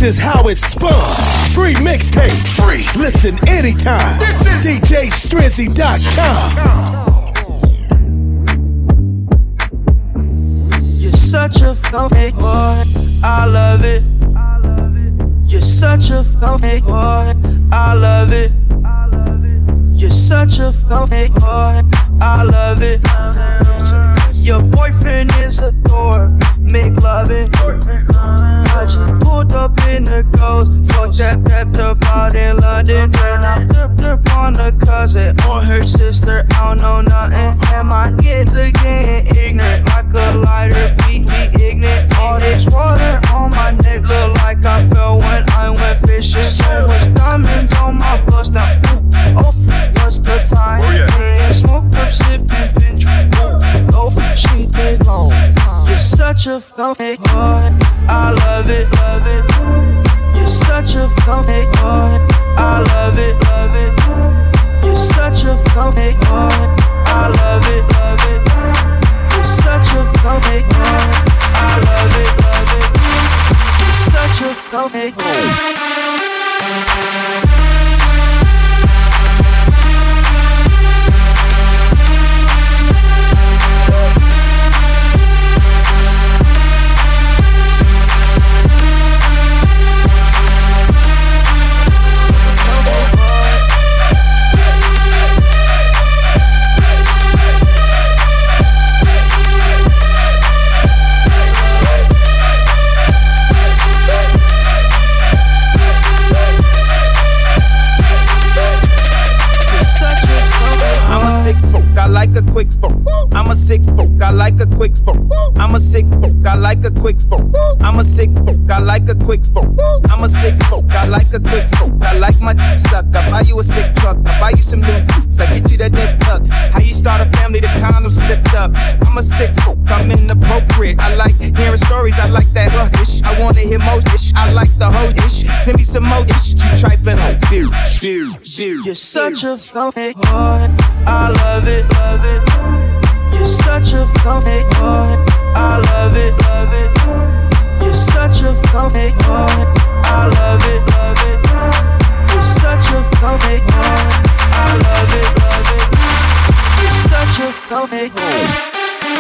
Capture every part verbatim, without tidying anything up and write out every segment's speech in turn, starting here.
is how it's spun. Free mixtapes. Free. Listen anytime. This is D J Strizzy dot com. You're such a fake boy. I love it. You're such a fake boy. I love it. You're such a fake boy. I love it. Your boyfriend is a Thor. Make loving. I just pulled up in the ghost. Fuck that pepped up out in London. Then I flipped up on the cousin or her sister. I don't know nothing. And my kids are getting ignorant. Like a lighter, beat me ignorant. All this water on my neck look like I fell when I went fishing. So much diamonds on my bust now. Ooh, oh, what's the time? Oh, yeah. Smoke up, sipping, binge. Ooh, oh, she big long. You're such a fake boy. I love it, love it. You're such a fake boy. I love it, love it. You're such a fake boy. I love it, love it. You're such a fake boy. I love it, love it. You're such a fake boy. Quick folk. I'm a sick folk. I like a quick folk. I'm a sick folk. I like a quick folk. I'm a sick folk. I like a quick folk. I'm a sick folk. I like a quick folk. I like my dick stuck. I buy you a sick truck. I buy you some new kicks. I get you that nip tuck. How you start a family? The condom slipped up. I'm a sick folk. I'm inappropriate. I like hearing stories. I like that huh ish. I wanna hear most ish. I like the whole ish. Send me some more ish. You trifling hoe. You're such a fake boy. I love it, love it. You're such a fake boy. I love it, love it. You're such a fake boy. I love it, love it. You're such a fake boy. I love it, love it. You're such a fake boy.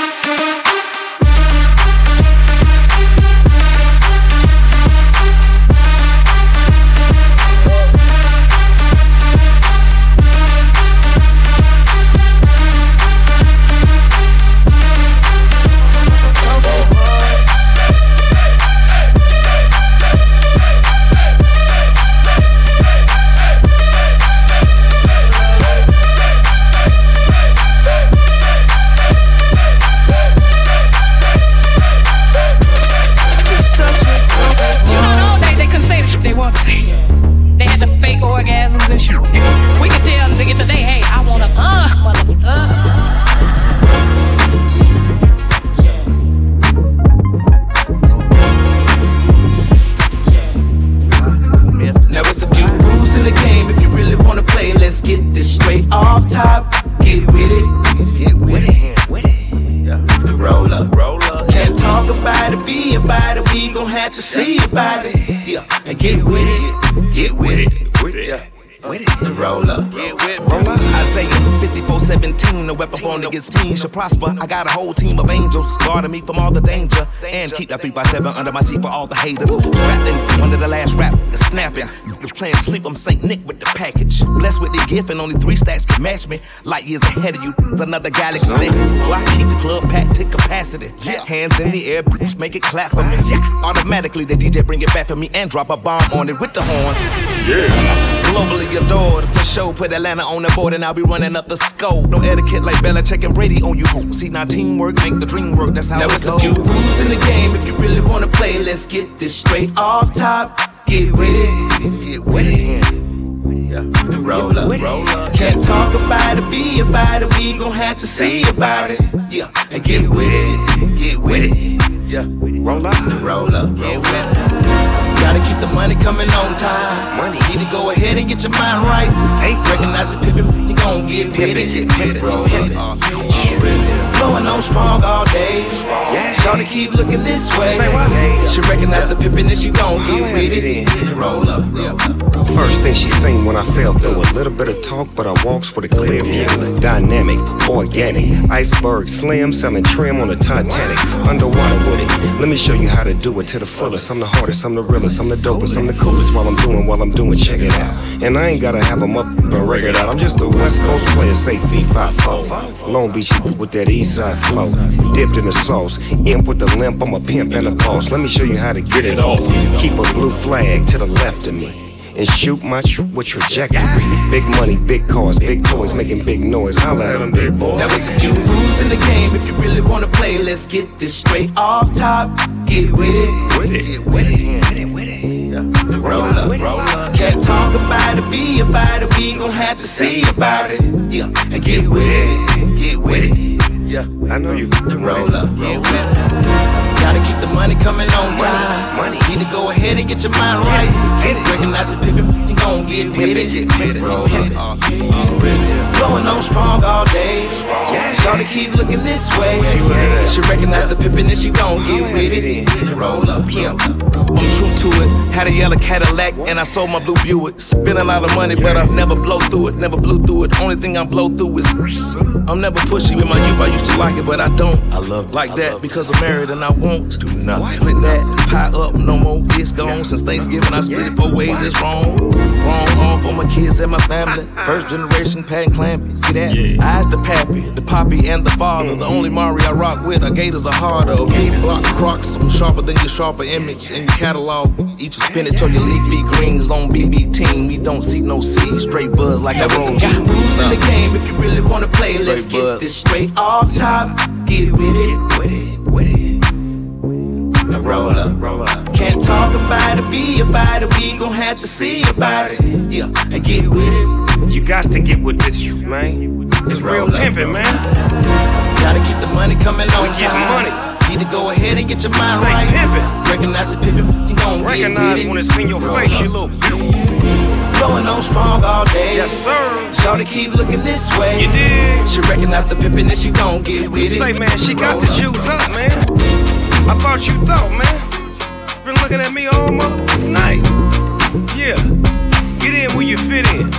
Should prosper. I got a whole team of angels guarding me from all the danger and keep that three by seven under my seat for all the haters. Strapped in under the last rap, the snapping. You're playing sleep, I'm Saint Nick with the package. Blessed with the gift and only three stacks can match me. Light years ahead of you, it's another galaxy. Well, I keep the club packed to capacity. Hands in the air, make it clap for me. Automatically the D J bring it back for me and drop a bomb on it with the horns. Yeah. Globally adored, for sure. Put Atlanta on the board and I'll be running up the scope. No etiquette like Belichick and Brady on you. See, now teamwork make the dream work. That's how now it it's goes. A few rules in the game. If you really wanna play, let's get this straight off top. Get with it, get with it. Yeah. Roll up, roll up. Can't talk about it, be about it. We gon' have to see about it. Yeah, and get with it, get with it. Yeah, roll up, roll up, get with it. Gotta keep the money coming on time. Money. Need to go ahead and get your mind right. Ain't recognize it's pimpin', you gon' get with it. Get with it, roll up, uh, blowing on on strong all day. Yeah. Shawty keep looking this way. Say what? She recognize the pimpin' and she gon' get with it. Roll up. First thing she seen when I fell through, a little bit of talk, but I walks with a clear view. Dynamic, organic, iceberg, slim, selling trim on the Titanic. Underwater with it. Let me show you how to do it to the fullest. I'm the hardest, I'm the realest, I'm the dopest, I'm the coolest. While I'm doing, while I'm doing, check it out. And I ain't gotta have a motherfucking record out. I'm just a West Coast player, say fee fi fo. Long Beach with that east side flow. Dipped in the sauce, imp with the limp, I'm a pimp and a boss. Let me show you how to get it off. Keep a blue flag to the left of me and shoot my sh- with trajectory. Big money, big cars, big toys, making big noise. Holla at them, big boy. Now it's a few rules in the game. If you really wanna play, let's get this straight off top. Get with it, with it, get with it, with it, with it. Yeah. Roll up, roll up. Can't talk about it, be about it. We gon' have to see about it. Yeah, and get with it, get with it. Yeah, I know you. Roll up, roll up. Gotta keep the money coming on time. Money, money. Need to go ahead and get your mind right. Get it. Recognize this pimpin', you gon' get with it. Get with it. Roll up, blowing on strong all day. Yeah. Shawty keep looking this way. She recognize the pimpin' and she gon' get with it. Roll up, yeah. I'm true to it. Had a yellow Cadillac and I sold my blue Buick. Spent a lot of money, but I never blow through it. Never blew through it. Only thing I blow through is I'm never pushy. In my youth I used to like it, but I don't. I love like that because I'm married and I won't do nothing. Split that, pie up, no more. It's gone. Since Thanksgiving I split it four ways. It's wrong. Wrong, wrong for my kids and my family. First generation Pat and Clam. Get that? Eyes the pappy, the poppy and the father. The only Mari I rock with are gators are harder. A big block Crocs, I'm sharper than your sharper image in your catalog. Eat your spinach or your leafy greens on B B team. We don't see no seeds, straight buzz like I roll. Got rules in the game if you really wanna play. Let's get this straight off top. Get with it, with it, with it. Now roll up, roll up. Can't talk about it, be about it. We gon' have to see about it. Yeah, and get with it. You got to get with this, man. It's real pimpin', man. Gotta keep the money coming on we time. Money. Need to go ahead and get your mind Stay right. Pimpin'. Recognize it's pimpin', you gon' Recognize get with it. when it's in your roll face, up. You little blowing on strong all day. Yes, sir. Shawty keep looking this way. You did. She recognize the pimpin' and she gon' get with it. Say, man, she got the juice up, man. I thought you thought, man. Been looking at me all mother night. Yeah. Get in where you fit in.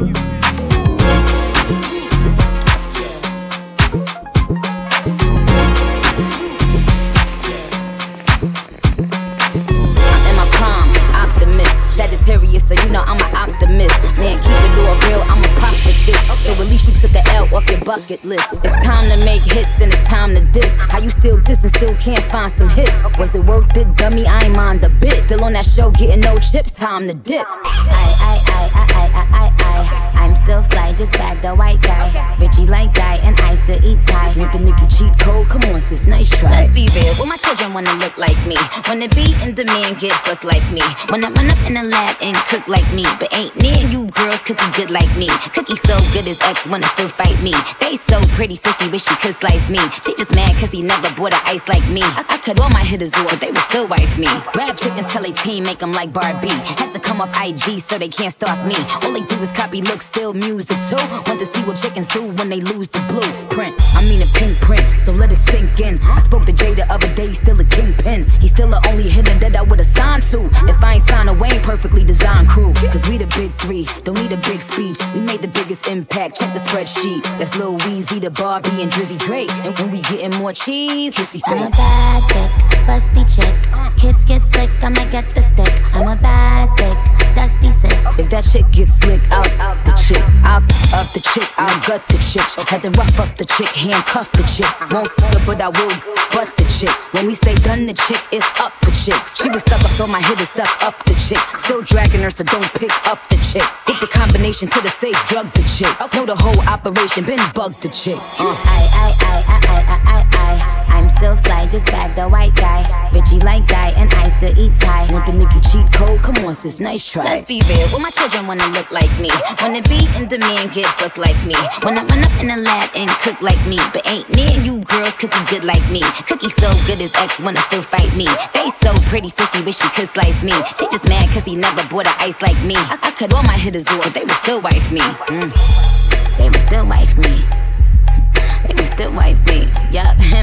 Sagittarius, so you know I'm an optimist. Man, keep it all real, I'm a prophetess. So at least you took the L off your bucket list. It's time to make hits and it's time to diss. How you still diss and still can't find some hits? Was it worth it, dummy? I ain't mind a bit. Still on that show, getting no chips, time to dip. I, I, I, I, I, I, I, I. I'm still fly, just bagged a white guy. Richie like guy, and I still eat Thai. Want the Nicki cheat code? Come on, sis, nice try. Let's be real, well, my children wanna look like me. Wanna be in demand, get booked like me. Wanna run up in the lab and cook like me, but ain't near you girls cookie good like me. Cookie so good his ex wanna still fight me. Face so pretty, sissy wish she could slice me. She just mad cause he never bought her ice like me. I, I cut all my hitters off, but they would still wife me. Rap chickens tell they team make them like Barbie. Had to come off I G so they can't stalk me. All they do is copy looks, still music too. Want to see what chickens do when they lose the blueprint. I mean a pink print, so let it sink in. I spoke to Jay the other day, still a kingpin. He's still the only hitter that I would've signed to. If I ain't signed a Wayne, perfectly designed crew. Cause we the big three, don't need a big speech. We made the biggest impact, check the spreadsheet. That's Lil Weezy, the Barbie, and Drizzy Drake. And when we getting more cheese, Lissy face. I'm a bad thick, busty chick. Kids get slick, I'ma get the stick. I'm a bad thick, dusty sick. If that chick gets slick, out the chick. I'll up the chick, I'll gut the chick. Had to rough up the chick, handcuff the chick. Won't her, but I will butt the chick. When we say done the chick, it's up the chicks. She was stuck up, so my hitters stuck up the chick. Still dragging her, so don't pick up the chick. Get the combination to the safe, drug the chick. Know the whole operation, been bugged the chick. Uh. I, I, I, I, I, I, I. I'm still fly, just bagged a white guy. Richie like guy, and I still eat Thai. Want the Nicki cheat code? Come on, sis, nice try. Let's be real, well, my children wanna look like me. Wanna be in demand, get booked like me. Wanna run up in the lab and cook like me. But ain't near you girls cookie good like me. Cookie so good his ex wanna still fight me. Face so pretty, sissy wish she could slice me. She just mad cause he never bought her ice like me. I, I cut all my hitters off, but they would still wife me. Mm. They would still wife me. They would still wife me. Yup.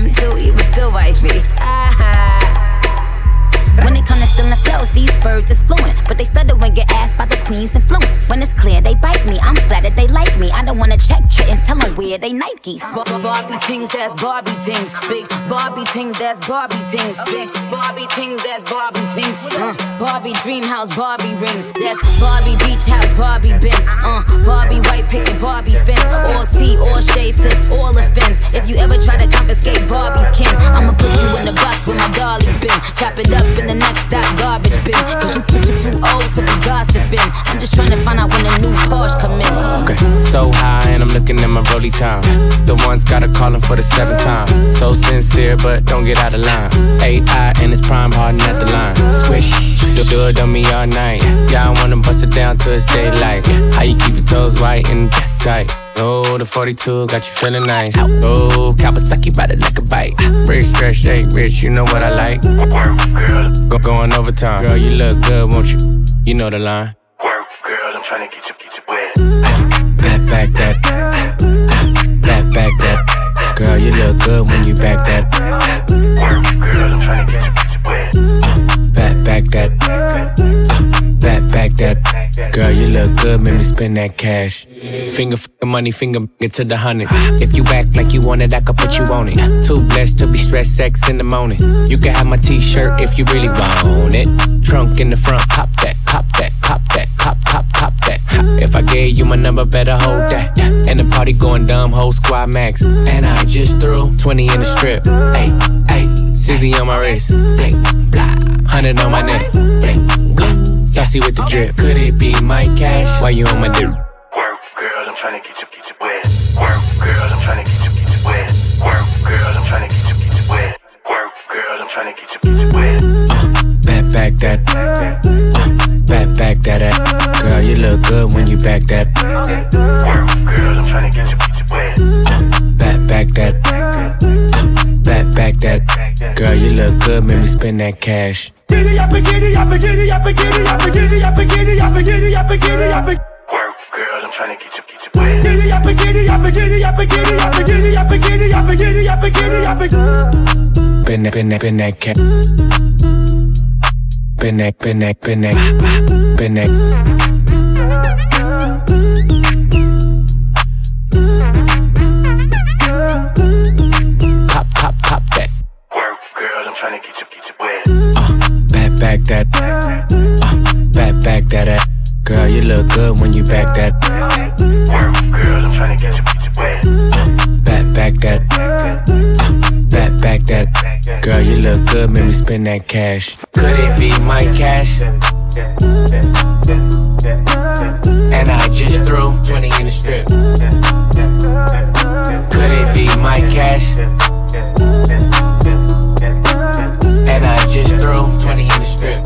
queen's influence. When it's clear they bite me, I'm flattered they like me. I don't wanna check kittens, tell them where they Nikes. Barbie tings, that's Barbie tings. Big Barbie tings, that's Barbie tings. Big Barbie tings, that's Barbie tings. Uh, Barbie dream house, Barbie rings. That's Barbie beach house, Barbie Benz. Uh, Barbie white picket, Barbie fence. All tea, all shade, flips, all offense. If you ever try to confiscate Barbie's kin, I'ma put you in the box where my dolly's been. Chop it up in the next stop, garbage bin. Cause you too, too, too old to be gossiping. I'm just trying to find out when the new Porsche come in. Okay, so high and I'm looking at my rollie time. The ones gotta call him for the seventh time. So sincere, but don't get out of line. A I and it's prime harden at the line. Swish, do, do it on me all night. Yeah, I wanna bust it down till it's daylight. How you keep your toes white and tight? Oh, the forty-two got you feeling nice. Oh, Kawasaki ride it like a bike. Rich, stretch, shake, rich, you know what I like. Work, girl. Go, going overtime. Girl, you look good, won't you? You know the line. Work, girl, I'm tryna get you, get you wet. Back, back that. Back, back that. Girl, you look good when you back that. Work, girl, I'm tryna get you, get you wet. Uh, back, back that. Uh, back, back that. Girl, you look good, make me spend that cash. Finger, finger money, finger it to the hundred. If you act like you want it, I can put you on it. Too blessed to be stressed, sex in the morning. You can have my t-shirt if you really want it. Trunk in the front, pop that, pop that, pop that, pop, pop, pop that. If I gave you my number, better hold that. And the party going dumb, whole squad max. And I just threw twenty in the strip. Ay, ay, sixty on my wrist. Ay, blah, hundred on my neck. Ay, blah, saucy with the drip. Could it be my cash? Why you on my dick? Work, girl, I'm tryna get you, get you wet. Work, girl, I'm tryna get you, get you wet. Work, girl, I'm tryna get you, get you wet. Work, girl, I'm tryna get you, get you wet. Uh, back, back that. Uh, back, back that. Uh. Girl, you look good when you back that. Work, girl, I'm tryna get you, get you wet. Uh, back, back that. Uh, back, back that. Girl, you look good, make me spend that cash. Giddy up, giddy up, giddy up, giddy up, giddy up, giddy up, giddy up, giddy up. Work, girl, I'm tryna get you, get you wet. Giddy up, giddy up, giddy up, giddy up, giddy up, giddy up, giddy up, giddy up. Been that, been that, been that cat. Been that, been that, been that, been that. Pop, pop, pop that. Work, girl, I'm tryna get you, get you wet. Uh, back, back that. Uh, back, back that. Uh. Girl, you look good when you back that. Work, girl, I'm tryna get you, get you wet. Uh, back, back that. Uh, back, back that. Girl, you look good, make me spend that cash. Could it be my cash? And I just threw twenty in the strip. Could it be my cash? And I just threw twenty in the strip.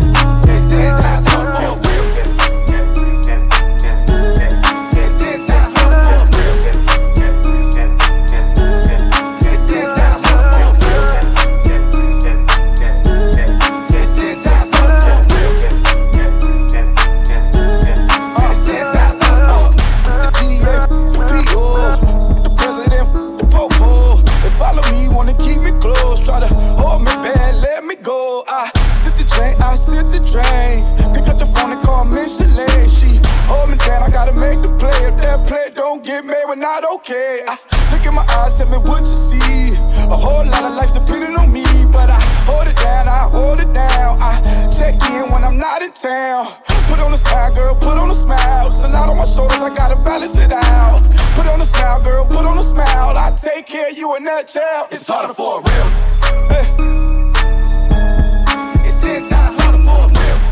Not okay. I look in my eyes, tell me what you see. A whole lot of life's depending on me, but I hold it down, I hold it down. I check in when I'm not in town. Put on a smile, girl, put on a smile. It's a lot on my shoulders, I gotta balance it out. Put on a smile, girl, put on a smile. I take care of you in that child. It's harder for a real. Hey. It's ten times harder for a real.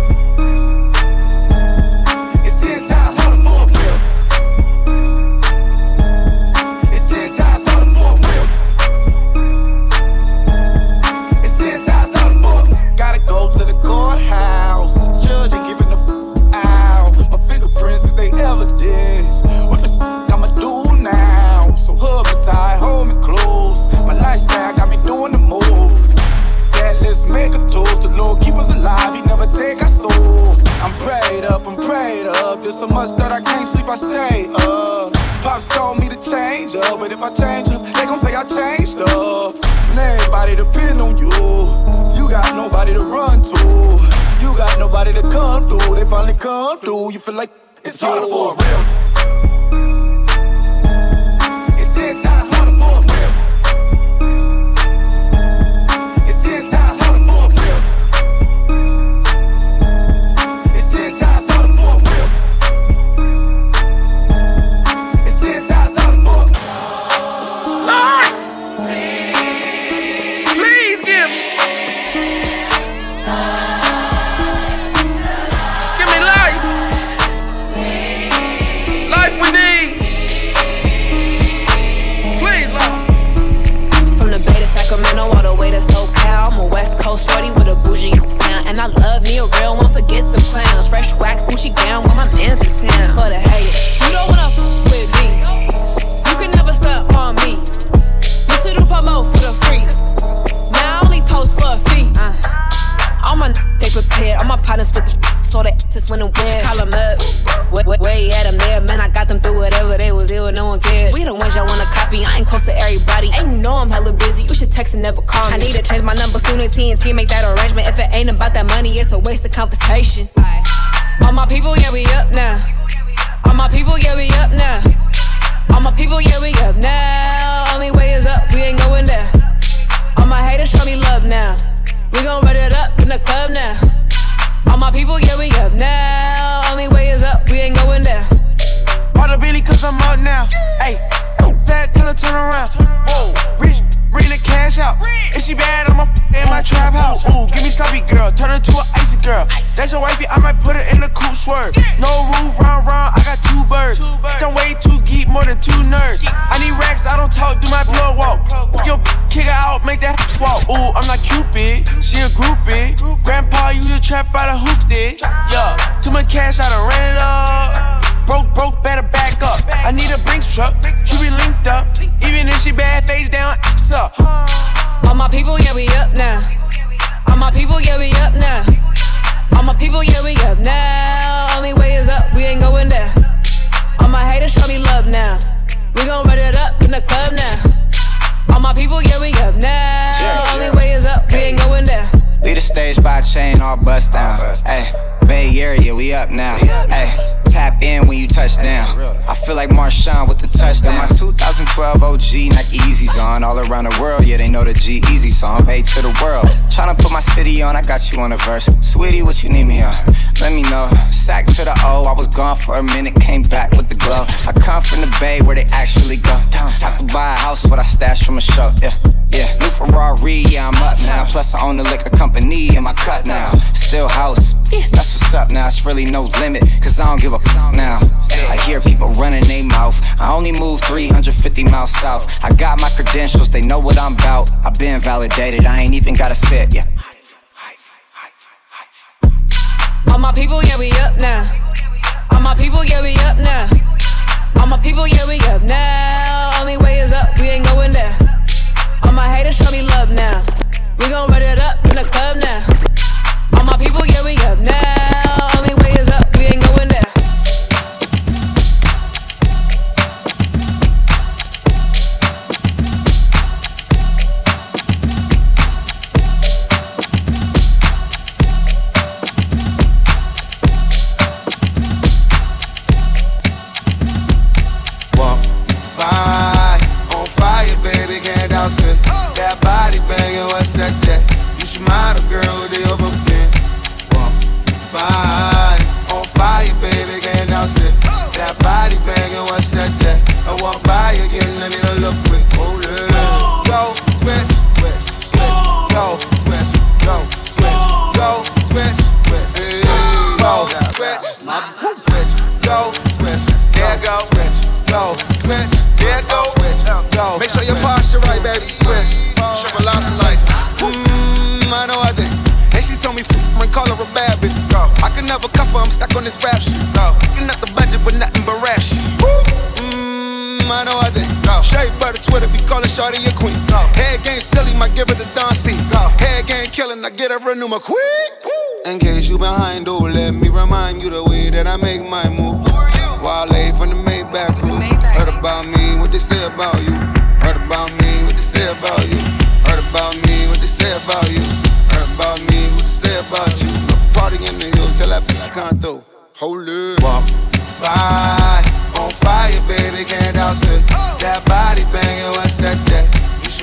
There's so much that I can't sleep, I stay up. Pops told me to change up, but if I change up, they gon' say I changed up. And everybody depend on you. You got nobody to run to. You got nobody somebody to come through. They finally come through. You feel like it's harder for a real. It's ten times harder for a real. It's ten times harder for a real. It's ten times harder for a real. It's ten times harder for a real. Lord, please give me. Give me life. Life we need. Please, Lord. From the Bay to Sacramento all the way to SoCal, I'm a West Coast shorty with a bougie sound. And I love me a real one, forget the clowns. Fresh wax, Gucci gown when my man's in town. For the haters, you don't wanna f with me. You can never stunt on me. Used to do promo for the free. Now I only post for a fee. Uh, all my n- they prepared, all my partners with the so they just went and weird. Call them up, way, way, way at them there. Man, I got them through whatever they was ill and no one cared. We the ones y'all wanna copy, I ain't close to everybody. And you know I'm hella busy, you should text and never call me. I need to change my number soon, and T N T make that arrangement. If it ain't about that money, it's a waste of conversation. All my people, yeah, we up now. All my people, yeah, we up now. All my people, yeah, we up now. Only way is up, we ain't going down. All my haters show me love now. We gon' run it up in the club now. All my people, yeah, we up now. Only way is up, we ain't going down. Bought a Billy cause I'm up now. Ayy, bad, tell her turn around. Whoa, rich, bring the cash out. If she bad, I'ma f in my trap house. Ooh, give me sloppy girl, turn her to an icy girl. That's your wifey, I might put her in the cool swerve. No roof, round, round, I got two birds. Don't wait too geek, more than two nerds. I need racks, I don't talk, do my plug walk. Yo, kick her out, make that walk. Ooh, I'm not Cupid, she a groupie. Grandpa used to trap out a hoop did. Yeah, too much cash, I done ran it up. Broke, broke, better back up. I need a Brinks truck, she be linked up. Even if she bad, face down, ass up. All my people, yeah, we up now. All my people, yeah, we up now. All my people, yeah, we up now. Only way is up, we ain't going down. All my haters show me love now. We gon' run it up in the club now. All my people, yeah, we up now. Yeah, Only yeah. way is up, we ain't going down. Lead the stage by chain, all bust down. Ayy, Bay Area, we up now. Ayy, tap in when you touch down. I feel like Marshawn with the touchdown. My two thousand twelve O G Nike Yeezys on. All around the world, yeah, they know the G-Eazy song. Paid to the world. Tryna put my city on, I got you on the verse. Sweetie, what you need me on? Let me know. Sack to the O, I was gone for a minute, came back with the glow. I come from the Bay where they actually go. I could buy a house, what I stashed from a show, yeah. Yeah, new Ferrari, yeah, I'm up now. Plus I own the liquor company in my cut now. Still house, that's what's up now. It's really no limit, cause I don't give a f now. I hear people running their mouth. I only move three hundred fifty miles south. I got my credentials, they know what I'm about. I've been validated, I ain't even gotta sit, yeah. All my people, yeah, we up now. All my people, yeah, we up now. All my people, yeah, we up now. Only way is up, we ain't going down. All my haters show me love now. We gon' run it up in the club now. All my people, yeah, we up now. Only way is up, we ain't going down. Walk by, on fire, baby, can't douse it. That body banging, what's that that? You should mind a girl with the overkin. Walk by, on fire, baby, can't douse it. That body banging, what's that that? I walk by again, let me look quick. Hold it. Switch, go, switch, switch, switch, go, switch, go, switch, go, switch, switch, switch, go, switch, switch, go, switch, there go, switch, go, switch, there go, switch, go. Make sure your posture right, baby. Switch, triple lobster like, mmm, I know I think. And she told me f*** and call her a bad bitch. I can never cuff her, I'm stuck on this rap shit. Picking up the budget with nothing but rap shit. Mmm, I know I think. Shea butter Twitter be calling shawty a queen. Head game silly, might give her the Don C. Head game killing, I get her a new McQueen. In case you behind, oh, let me remind you the way that I make my move. Wale from the Maybach crew. Heard about me, what they say about you. Heard about me, what they say about you. Heard about me, what they say about you. Heard about me, what they say about you. Party in the hills,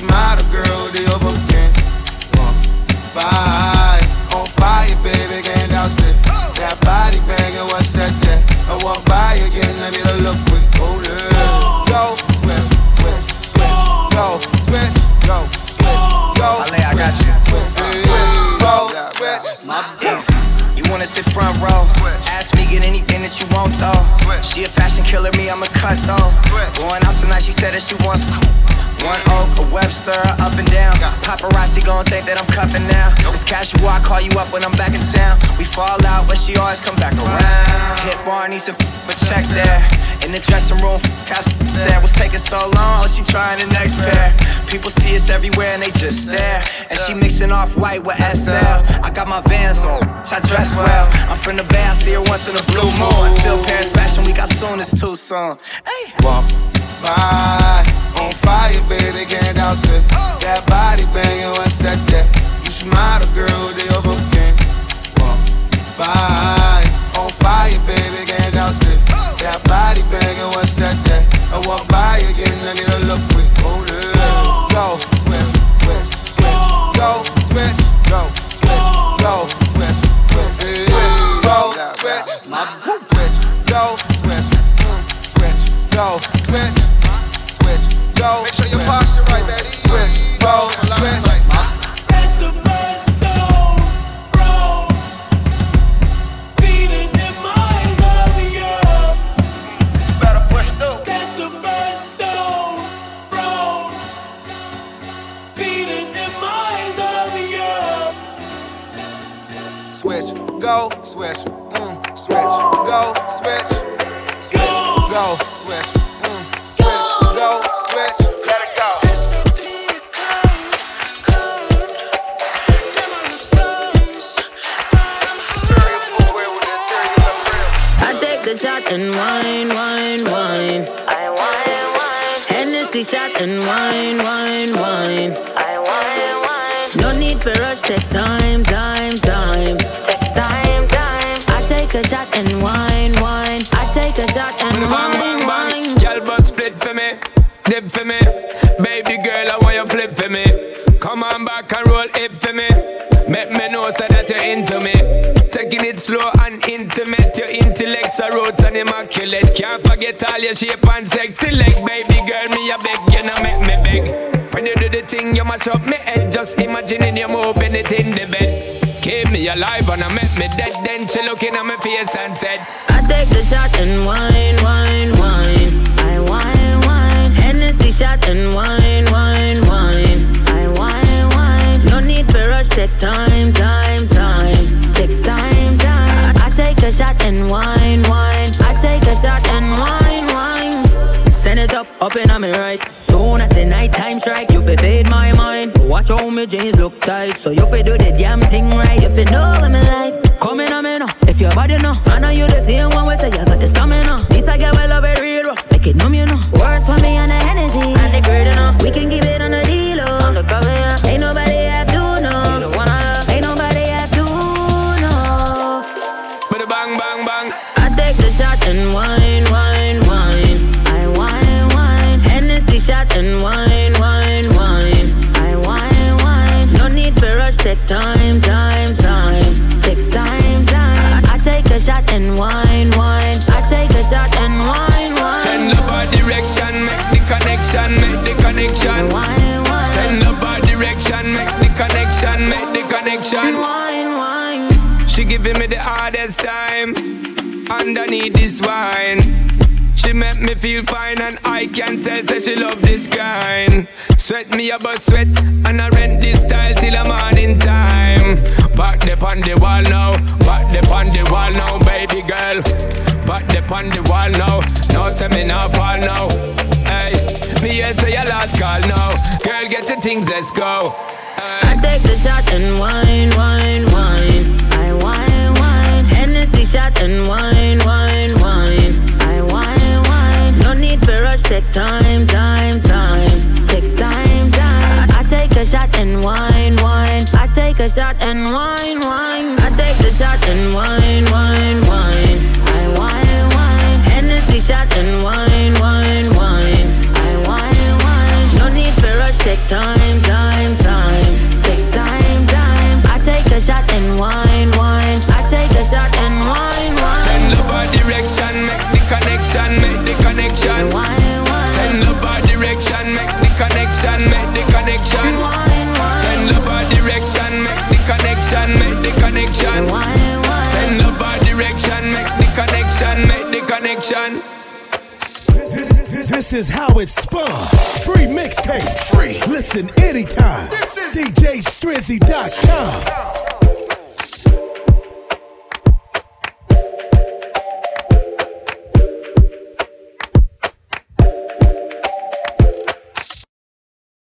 should model, girl, the over can walk by. On fire, baby, can't douse it. That body banging, what's that there? I walk by again, I need a look with colder. Go, switch, switch, switch, go, switch, go, switch, go. Ale, I got you. Switch, go, switch. My easy. You wanna sit front row? Ask me, get anything that you want though. She a fashion killer, me, I'm a cut though. Going out tonight, she said that she wants one Oak, a Webster, up and down. Paparazzi gon' think that I'm cuffing now. It's casual, I call you up when I'm back in town. We fall out, but she always come back around. Hit Barney, some f***, but check there. In the dressing room, caps that was taking so long. Oh, she trying the next pair. People see us everywhere and they just stare. And she mixing off white with S L. I got my Vans on, I dress well. I'm from the Bay, I see her once in a blue moon. Until Paris Fashion Week, I soon it's too soon. Hey. Walk by, on fire, baby, can't douse it. That body banging, what's that there? You should model, girl, the over can walk by, on fire, baby, can't douse it. That body banging, what's that there? I walk by again, I need a look with colder. Switch, go, switch, switch, switch, go, switch, go, switch, go, switch, switch, switch, go, switch, switch, go, switch, switch, go, switch, switch, go. Make sure your posture right, baby. Switch, go, switch. At the first stone, bro, feeling in my love, yeah. Better push through. At the first stone, bro, feeling in my love, yeah. Switch, go, switch, mm, switch, go, switch, switch, go, switch, mm, switch, go, switch. Let it go. I take the shot and wine, wine, wine. I wine, wine. Hennessy shot and wine, wine, wine. I wine, wine. No need for rush, take time, time, time. Take time, time. I take a shot and wine, wine. I take a shot and wine, wine. Girl, but split for me, dip for me. Baby girl, I want you flip for me. Come on back and roll it for me. Make me know so that you're into me. Taking it slow and intimate. Your intellect's a roots and immaculate. Can't forget all your shape and sexy leg. Baby girl, me a beg, you know make me beg. When you do the thing, you mash up me head. Just imagining you moving it in the bed. Keep me alive and I make me dead. Then she looking at my face and said, I take the shot and wine, wine, wine. I wine, wine. Hennessy shot and wine, wine, wine. I wine, wine. No need for rush, take time, time, time. Take time, time. I take a shot and wine, wine. I take a shot and wine, wine. Send it up, up and on me right. Soon as the night time strike, you fi fade my mind. Watch how me jeans look tight, so you fi do the damn thing right. You fi know what me like. Come in on me now, if your body know. I know you the same one way, say you got the stamina. This I get well love it real rough, make it numb you know. Worse for me on the Hennessy, and the great enough. We can give it on the deal, oh. On the cover, yeah. Ain't nobody have to know. You the one I love. Ain't nobody have to know. but a bang, bang, bang. I take the shot and wine, wine, wine. I wine, wine. Hennessy shot and wine, wine, wine. I wine, wine. No need for rush, take time, time, time. Take time, time. I, I take a shot and wine, wine. I take a shot and wine, wine. Send up our direction, make the connection, make the connection. Wine, wine. Send up our direction, make the connection, make the connection. Wine, wine. She giving me the hardest time underneath this wine. She make me feel fine and I can tell say she love this kind. Sweat me about sweat and I rent this style till the morning time. Back the on the wall now, back the on the wall now, baby girl. Back the on the wall now, no say me not fall now. Hey, me here say your last call now. Girl get the things, let's go. Hey. I take the shot and wine, wine, wine. I wine, wine. Hennessy shot and wine, wine, wine. I wine, wine. No need for rush, take time, time, time. Take time, time. I, I take a shot and wine, wine. I take a shot and wine, wine. I take the shot and wine, wine, wine. I wine, wine. Hennessy shot and wine, wine, wine. I wine, wine. No need for rush, take Take time, time, time. Take time, time. I take a shot and wine, wine. I take a shot and wine, wine. Send love our direction, make the connection, make the connection. Wine, wine. Send love our direction, make the connection, make the connection. Wine, wine. Send love our direction, make the connection, make the connection. Wine, wine. Send love our direction, make the connection, make the connection. This, this, this is how it's spun. Free mixtape. Free. Listen anytime. D J Strizzy dot com.